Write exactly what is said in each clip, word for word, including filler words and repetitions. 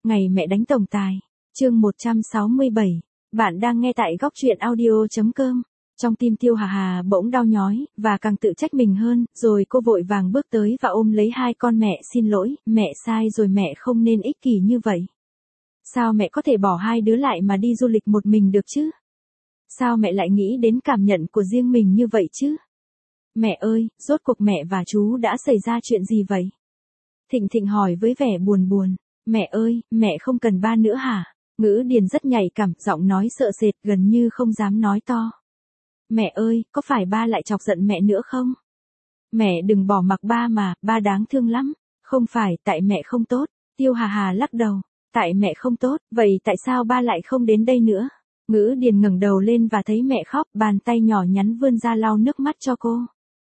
Ngày mẹ đánh tổng tài. Chương một trăm sáu mươi bảy. Bạn đang nghe tại góc truyện audio.com. Trong tim Tiêu Hà Hà bỗng đau nhói, và càng tự trách mình hơn, rồi cô vội vàng bước tới và ôm lấy hai con. Mẹ xin lỗi, mẹ sai rồi, mẹ không nên ích kỷ như vậy. Sao mẹ có thể bỏ hai đứa lại mà đi du lịch một mình được chứ? Sao mẹ lại nghĩ đến cảm nhận của riêng mình như vậy chứ? Mẹ ơi, rốt cuộc mẹ và chú đã xảy ra chuyện gì vậy? Thịnh Thịnh hỏi với vẻ buồn buồn. Mẹ ơi, mẹ không cần ba nữa hả? Ngữ Điền rất nhạy cảm, giọng nói sợ sệt, gần như không dám nói to. Mẹ ơi, có phải ba lại chọc giận mẹ nữa không? Mẹ đừng bỏ mặc ba mà, ba đáng thương lắm. Không phải, tại mẹ không tốt. Tiêu Hà Hà lắc đầu. Tại mẹ không tốt, vậy tại sao ba lại không đến đây nữa? Ngữ Điền ngẩng đầu lên và thấy mẹ khóc, bàn tay nhỏ nhắn vươn ra lau nước mắt cho cô.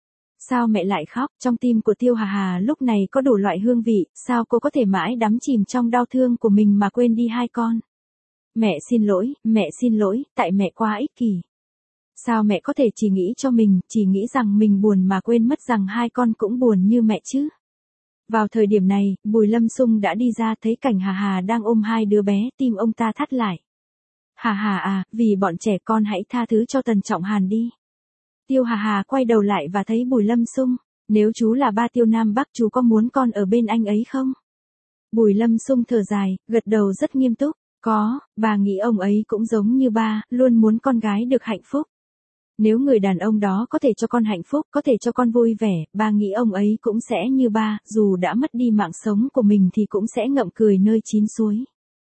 Sao mẹ lại khóc? Trong tim của Tiêu Hà Hà lúc này có đủ loại hương vị, sao cô có thể mãi đắm chìm trong đau thương của mình mà quên đi hai con? Mẹ xin lỗi, mẹ xin lỗi, tại mẹ quá ích kỷ. Sao mẹ có thể chỉ nghĩ cho mình, chỉ nghĩ rằng mình buồn mà quên mất rằng hai con cũng buồn như mẹ chứ? Vào thời điểm này, Bùi Lâm Xung đã đi ra, thấy cảnh Hà Hà đang ôm hai đứa bé, tim ông ta thắt lại. Hà Hà à, vì bọn trẻ con hãy tha thứ cho Tần Trọng Hàn đi. Tiêu Hà Hà quay đầu lại và thấy Bùi Lâm Xung. Nếu chú là ba Tiêu Nam Bắc, chú có muốn con ở bên anh ấy không? Bùi Lâm Xung thở dài, gật đầu rất nghiêm túc. Có, bà nghĩ ông ấy cũng giống như ba, luôn muốn con gái được hạnh phúc. Nếu người đàn ông đó có thể cho con hạnh phúc, có thể cho con vui vẻ, bà nghĩ ông ấy cũng sẽ như ba, dù đã mất đi mạng sống của mình thì cũng sẽ ngậm cười nơi chín suối.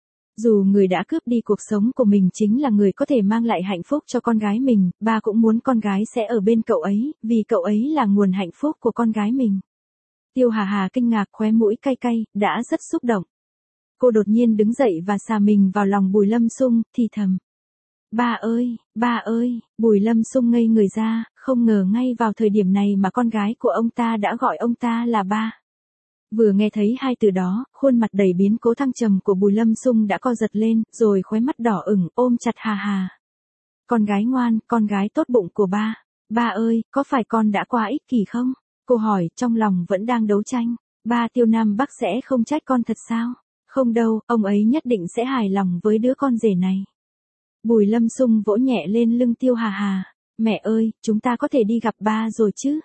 Dù người đã cướp đi cuộc sống của mình chính là người có thể mang lại hạnh phúc cho con gái mình, ba cũng muốn con gái sẽ ở bên cậu ấy, vì cậu ấy là nguồn hạnh phúc của con gái mình. Tiêu Hà Hà kinh ngạc, khóe mũi cay cay, đã rất xúc động. Cô đột nhiên đứng dậy và xà mình vào lòng Bùi Lâm Xung, thì thầm. Ba ơi, ba ơi, Bùi Lâm Xung ngây người ra, không ngờ ngay vào thời điểm này mà con gái của ông ta đã gọi ông ta là ba. Vừa nghe thấy hai từ đó, khuôn mặt đầy biến cố thăng trầm của Bùi Lâm Xung đã co giật lên, rồi khóe mắt đỏ ửng, ôm chặt Hà Hà. Con gái ngoan, con gái tốt bụng của ba. Ba ơi, có phải con đã quá ích kỷ không? Cô hỏi, trong lòng vẫn đang đấu tranh. Ba Tiêu Nam Bắc sẽ không trách con thật sao? Không đâu, ông ấy nhất định sẽ hài lòng với đứa con rể này. Bùi Lâm Xung vỗ nhẹ lên lưng Tiêu Hà Hà. Mẹ ơi, chúng ta có thể đi gặp ba rồi chứ?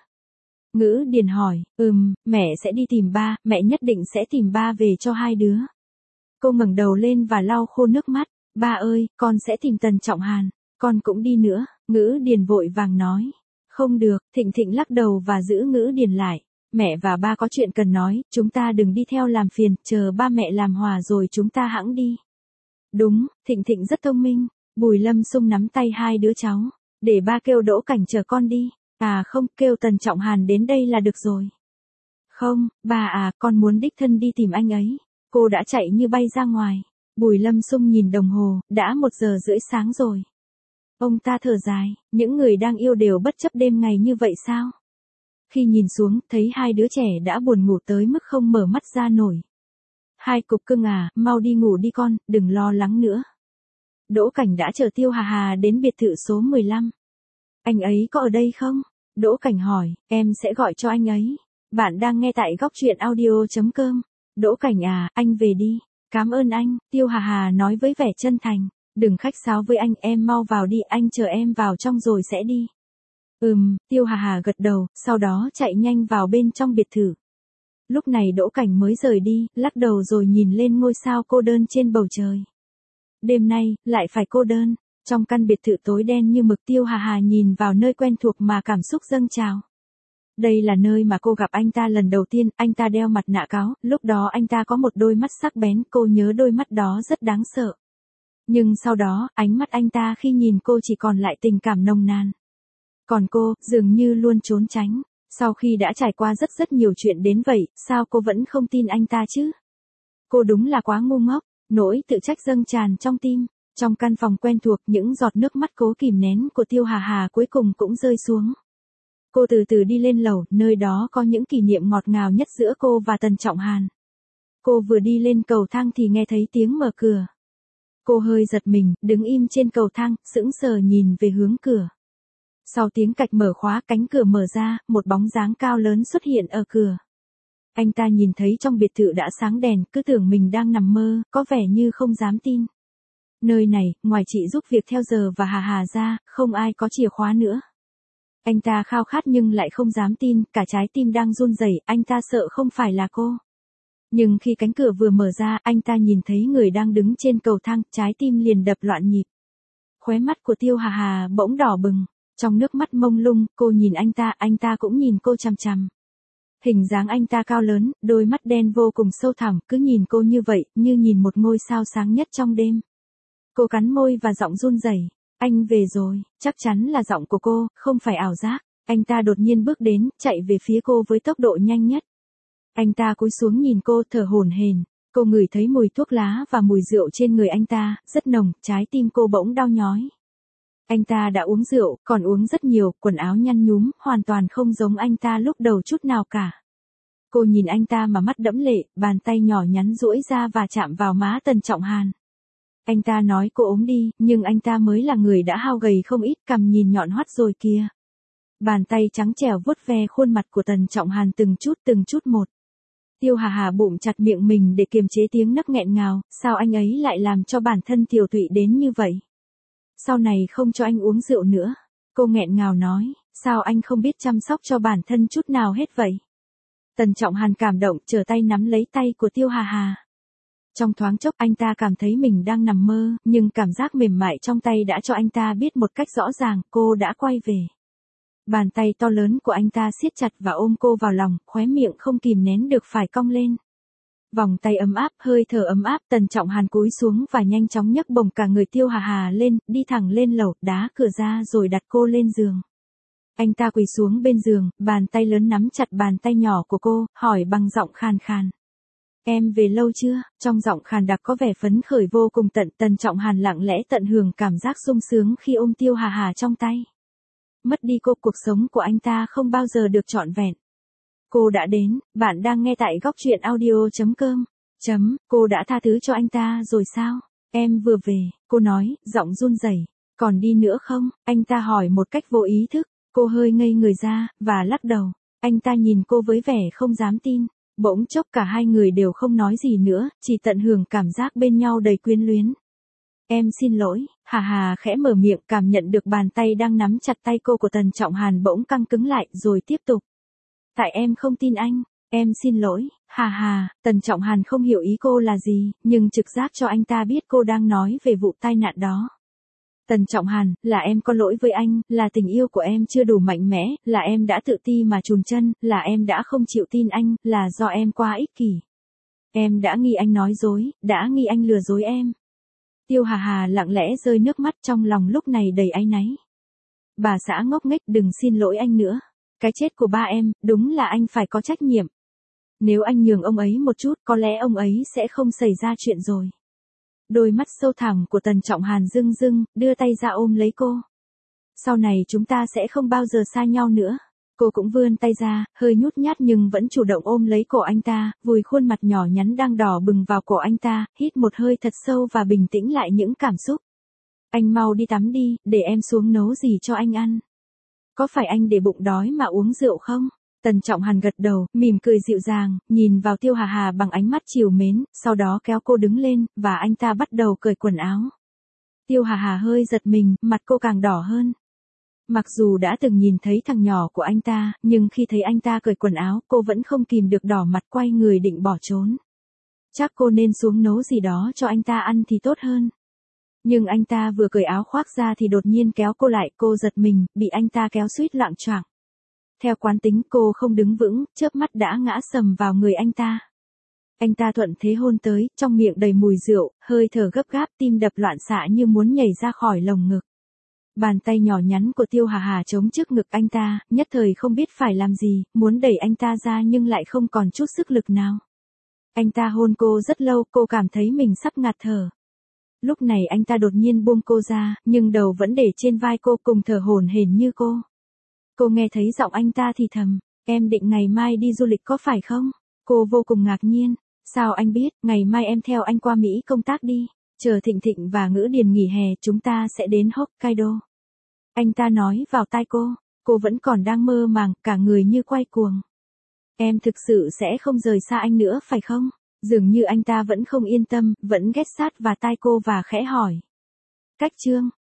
Ngữ Điền hỏi, ừm, mẹ sẽ đi tìm ba, mẹ nhất định sẽ tìm ba về cho hai đứa. Cô ngẩng đầu lên và lau khô nước mắt. Ba ơi, con sẽ tìm Tần Trọng Hàn, con cũng đi nữa. Ngữ Điền vội vàng nói. Không được, Thịnh Thịnh lắc đầu và giữ Ngữ Điền lại. Mẹ và ba có chuyện cần nói, chúng ta đừng đi theo làm phiền, chờ ba mẹ làm hòa rồi chúng ta hẵng đi. Đúng, Thịnh Thịnh rất thông minh. Bùi Lâm Xung nắm tay hai đứa cháu. Để ba kêu Đỗ Cảnh chờ con đi. À không, kêu Tần Trọng Hàn đến đây là được rồi. Không, bà à, con muốn đích thân đi tìm anh ấy. Cô đã chạy như bay ra ngoài. Bùi Lâm Xung nhìn đồng hồ, đã một giờ rưỡi sáng rồi. Ông ta thở dài, những người đang yêu đều bất chấp đêm ngày như vậy sao? Khi nhìn xuống, thấy hai đứa trẻ đã buồn ngủ tới mức không mở mắt ra nổi. Hai cục cưng à, mau đi ngủ đi con, đừng lo lắng nữa. Đỗ Cảnh đã chở Tiêu Hà Hà đến biệt thự số mười lăm. Anh ấy có ở đây không? Đỗ Cảnh hỏi, em sẽ gọi cho anh ấy. Bạn đang nghe tại góc truyện audio.com. Đỗ Cảnh à, anh về đi. Cảm ơn anh, Tiêu Hà Hà nói với vẻ chân thành. Đừng khách sáo với anh, em mau vào đi, anh chờ em vào trong rồi sẽ đi. Ừm, Tiêu Hà Hà gật đầu, sau đó chạy nhanh vào bên trong biệt thự. Lúc này Đỗ Cảnh mới rời đi, lắc đầu rồi nhìn lên ngôi sao cô đơn trên bầu trời. Đêm nay, lại phải cô đơn. Trong căn biệt thự tối đen như mực, Tiêu Hà Hà nhìn vào nơi quen thuộc mà cảm xúc dâng trào. Đây là nơi mà cô gặp anh ta lần đầu tiên, anh ta đeo mặt nạ cáo, lúc đó anh ta có một đôi mắt sắc bén, cô nhớ đôi mắt đó rất đáng sợ. Nhưng sau đó, ánh mắt anh ta khi nhìn cô chỉ còn lại tình cảm nồng nàn. Còn cô, dường như luôn trốn tránh. Sau khi đã trải qua rất rất nhiều chuyện đến vậy, sao cô vẫn không tin anh ta chứ? Cô đúng là quá ngu ngốc, nỗi tự trách dâng tràn trong tim. Trong căn phòng quen thuộc, những giọt nước mắt cố kìm nén của Tiêu Hà Hà cuối cùng cũng rơi xuống. Cô từ từ đi lên lầu, nơi đó có những kỷ niệm ngọt ngào nhất giữa cô và Tần Trọng Hàn. Cô vừa đi lên cầu thang thì nghe thấy tiếng mở cửa. Cô hơi giật mình, đứng im trên cầu thang, sững sờ nhìn về hướng cửa. Sau tiếng cạch mở khóa, cánh cửa mở ra, một bóng dáng cao lớn xuất hiện ở cửa. Anh ta nhìn thấy trong biệt thự đã sáng đèn, cứ tưởng mình đang nằm mơ, có vẻ như không dám tin. Nơi này, ngoài chị giúp việc theo giờ và Hà Hà ra, không ai có chìa khóa nữa. Anh ta khao khát nhưng lại không dám tin, cả trái tim đang run rẩy, anh ta sợ không phải là cô. Nhưng khi cánh cửa vừa mở ra, anh ta nhìn thấy người đang đứng trên cầu thang, trái tim liền đập loạn nhịp. Khóe mắt của Tiêu Hà Hà bỗng đỏ bừng, trong nước mắt mông lung, cô nhìn anh ta, anh ta cũng nhìn cô chằm chằm. Hình dáng anh ta cao lớn, đôi mắt đen vô cùng sâu thẳm, cứ nhìn cô như vậy, như nhìn một ngôi sao sáng nhất trong đêm. Cô cắn môi và giọng run rẩy, anh về rồi, chắc chắn là giọng của cô, không phải ảo giác. Anh ta đột nhiên bước đến, chạy về phía cô với tốc độ nhanh nhất. Anh ta cúi xuống nhìn cô thở hổn hển, cô ngửi thấy mùi thuốc lá và mùi rượu trên người anh ta, rất nồng, trái tim cô bỗng đau nhói. Anh ta đã uống rượu, còn uống rất nhiều, quần áo nhăn nhúm, hoàn toàn không giống anh ta lúc đầu chút nào cả. Cô nhìn anh ta mà mắt đẫm lệ, bàn tay nhỏ nhắn duỗi ra và chạm vào má Tần Trọng Hàn. Anh ta nói cô ốm đi, nhưng anh ta mới là người đã hao gầy không ít, cằm nhìn nhọn hoắt rồi kìa. Bàn tay trắng trẻo vuốt ve khuôn mặt của Tần Trọng Hàn từng chút từng chút một. Tiêu Hà Hà bụng chặt miệng mình để kiềm chế tiếng nấc nghẹn ngào, sao anh ấy lại làm cho bản thân tiểu tụy đến như vậy? Sau này không cho anh uống rượu nữa. Cô nghẹn ngào nói, sao anh không biết chăm sóc cho bản thân chút nào hết vậy? Tần Trọng Hàn cảm động, trở tay nắm lấy tay của Tiêu Hà Hà. Trong thoáng chốc anh ta cảm thấy mình đang nằm mơ, nhưng cảm giác mềm mại trong tay đã cho anh ta biết một cách rõ ràng, cô đã quay về. Bàn tay to lớn của anh ta siết chặt và ôm cô vào lòng, khóe miệng không kìm nén được phải cong lên. Vòng tay ấm áp, hơi thở ấm áp, Tần Trọng Hàn cúi xuống và nhanh chóng nhấc bổng cả người Tiêu Hà Hà lên, đi thẳng lên lầu, đá cửa ra rồi đặt cô lên giường. Anh ta quỳ xuống bên giường, bàn tay lớn nắm chặt bàn tay nhỏ của cô, hỏi bằng giọng khàn khàn. Em về lâu chưa? Trong giọng khàn đặc có vẻ phấn khởi vô cùng tận. Tần Trọng Hàn lặng lẽ tận hưởng cảm giác sung sướng khi ôm Tiêu Hà Hà trong tay. Mất đi cô, cuộc sống của anh ta không bao giờ được trọn vẹn. Cô đã đến, bạn đang nghe tại góc truyện audio chấm com. Chấm, cô đã tha thứ cho anh ta rồi sao? Em vừa về, cô nói, giọng run rẩy. Còn đi nữa không? Anh ta hỏi một cách vô ý thức. Cô hơi ngây người ra, và lắc đầu. Anh ta nhìn cô với vẻ không dám tin. Bỗng chốc cả hai người đều không nói gì nữa, chỉ tận hưởng cảm giác bên nhau đầy quyến luyến. Em xin lỗi, Hà Hà khẽ mở miệng, cảm nhận được bàn tay đang nắm chặt tay cô của Tần Trọng Hàn bỗng căng cứng lại, rồi tiếp tục. Tại em không tin anh, em xin lỗi, Hà Hà. Tần Trọng Hàn không hiểu ý cô là gì, nhưng trực giác cho anh ta biết cô đang nói về vụ tai nạn đó. Tần Trọng Hàn, là em có lỗi với anh, là tình yêu của em chưa đủ mạnh mẽ, là em đã tự ti mà chùn chân, là em đã không chịu tin anh, là do em quá ích kỷ. Em đã nghi anh nói dối, đã nghi anh lừa dối em. Tiêu Hà Hà lặng lẽ rơi nước mắt, trong lòng lúc này đầy áy náy. Bà xã ngốc nghếch, đừng xin lỗi anh nữa. Cái chết của ba em, đúng là anh phải có trách nhiệm. Nếu anh nhường ông ấy một chút, có lẽ ông ấy sẽ không xảy ra chuyện rồi. Đôi mắt sâu thẳm của Tần Trọng Hàn rưng rưng, đưa tay ra ôm lấy cô. Sau này chúng ta sẽ không bao giờ xa nhau nữa. Cô cũng vươn tay ra, hơi nhút nhát nhưng vẫn chủ động ôm lấy cổ anh ta, vùi khuôn mặt nhỏ nhắn đang đỏ bừng vào cổ anh ta, hít một hơi thật sâu và bình tĩnh lại những cảm xúc. Anh mau đi tắm đi, để em xuống nấu gì cho anh ăn. Có phải anh để bụng đói mà uống rượu không? Tần Trọng Hàn gật đầu, mỉm cười dịu dàng, nhìn vào Tiêu Hà Hà bằng ánh mắt trìu mến, sau đó kéo cô đứng lên, và anh ta bắt đầu cởi quần áo. Tiêu Hà Hà hơi giật mình, mặt cô càng đỏ hơn. Mặc dù đã từng nhìn thấy thằng nhỏ của anh ta, nhưng khi thấy anh ta cởi quần áo, cô vẫn không kìm được đỏ mặt, quay người định bỏ trốn. Chắc cô nên xuống nấu gì đó cho anh ta ăn thì tốt hơn. Nhưng anh ta vừa cởi áo khoác ra thì đột nhiên kéo cô lại, cô giật mình, bị anh ta kéo suýt loạng choạng. Theo quán tính cô không đứng vững, chớp mắt đã ngã sầm vào người anh ta. Anh ta thuận thế hôn tới, trong miệng đầy mùi rượu, hơi thở gấp gáp, tim đập loạn xạ như muốn nhảy ra khỏi lồng ngực. Bàn tay nhỏ nhắn của Tiêu Hà Hà chống trước ngực anh ta, nhất thời không biết phải làm gì, muốn đẩy anh ta ra nhưng lại không còn chút sức lực nào. Anh ta hôn cô rất lâu, cô cảm thấy mình sắp ngạt thở. Lúc này anh ta đột nhiên buông cô ra, nhưng đầu vẫn để trên vai cô, cùng thở hổn hển như cô. Cô nghe thấy giọng anh ta thì thầm, em định ngày mai đi du lịch có phải không? Cô vô cùng ngạc nhiên, sao anh biết, ngày mai em theo anh qua Mỹ công tác đi, chờ Thịnh Thịnh và Ngữ Điền nghỉ hè chúng ta sẽ đến Hokkaido. Anh ta nói vào tai cô, cô vẫn còn đang mơ màng, cả người như quay cuồng. Em thực sự sẽ không rời xa anh nữa phải không? Dường như anh ta vẫn không yên tâm, vẫn ghé sát vào tai cô và khẽ hỏi. Cách Trương,